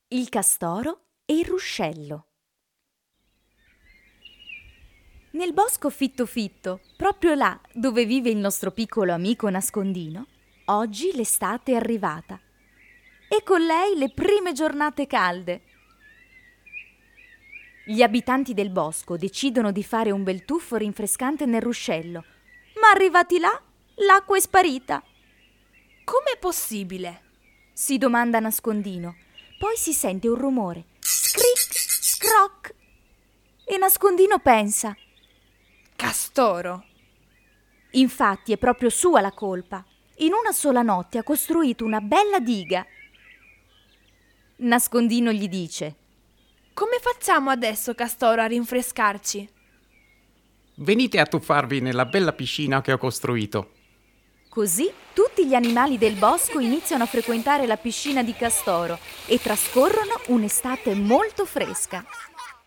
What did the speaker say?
Il castoro e il ruscello. Nel bosco fitto fitto, proprio là dove vive il nostro piccolo amico nascondino, oggi l'estate è arrivata e con lei le prime giornate calde. Gli abitanti del bosco decidono di fare un bel tuffo rinfrescante nel ruscello, ma arrivati là, l'acqua è sparita. Com'è possibile? Si domanda Nascondino. Poi si sente un rumore, scric, scroc, e Nascondino pensa: Castoro. infatti è proprio sua la colpa. In una sola notte ha costruito una bella diga. Nascondino gli dice: Come facciamo adesso, Castoro, a rinfrescarci? Venite a tuffarvi nella bella piscina che ho costruito. Così tutti gli animali del bosco iniziano a frequentare la piscina di Castoro e trascorrono un'estate molto fresca.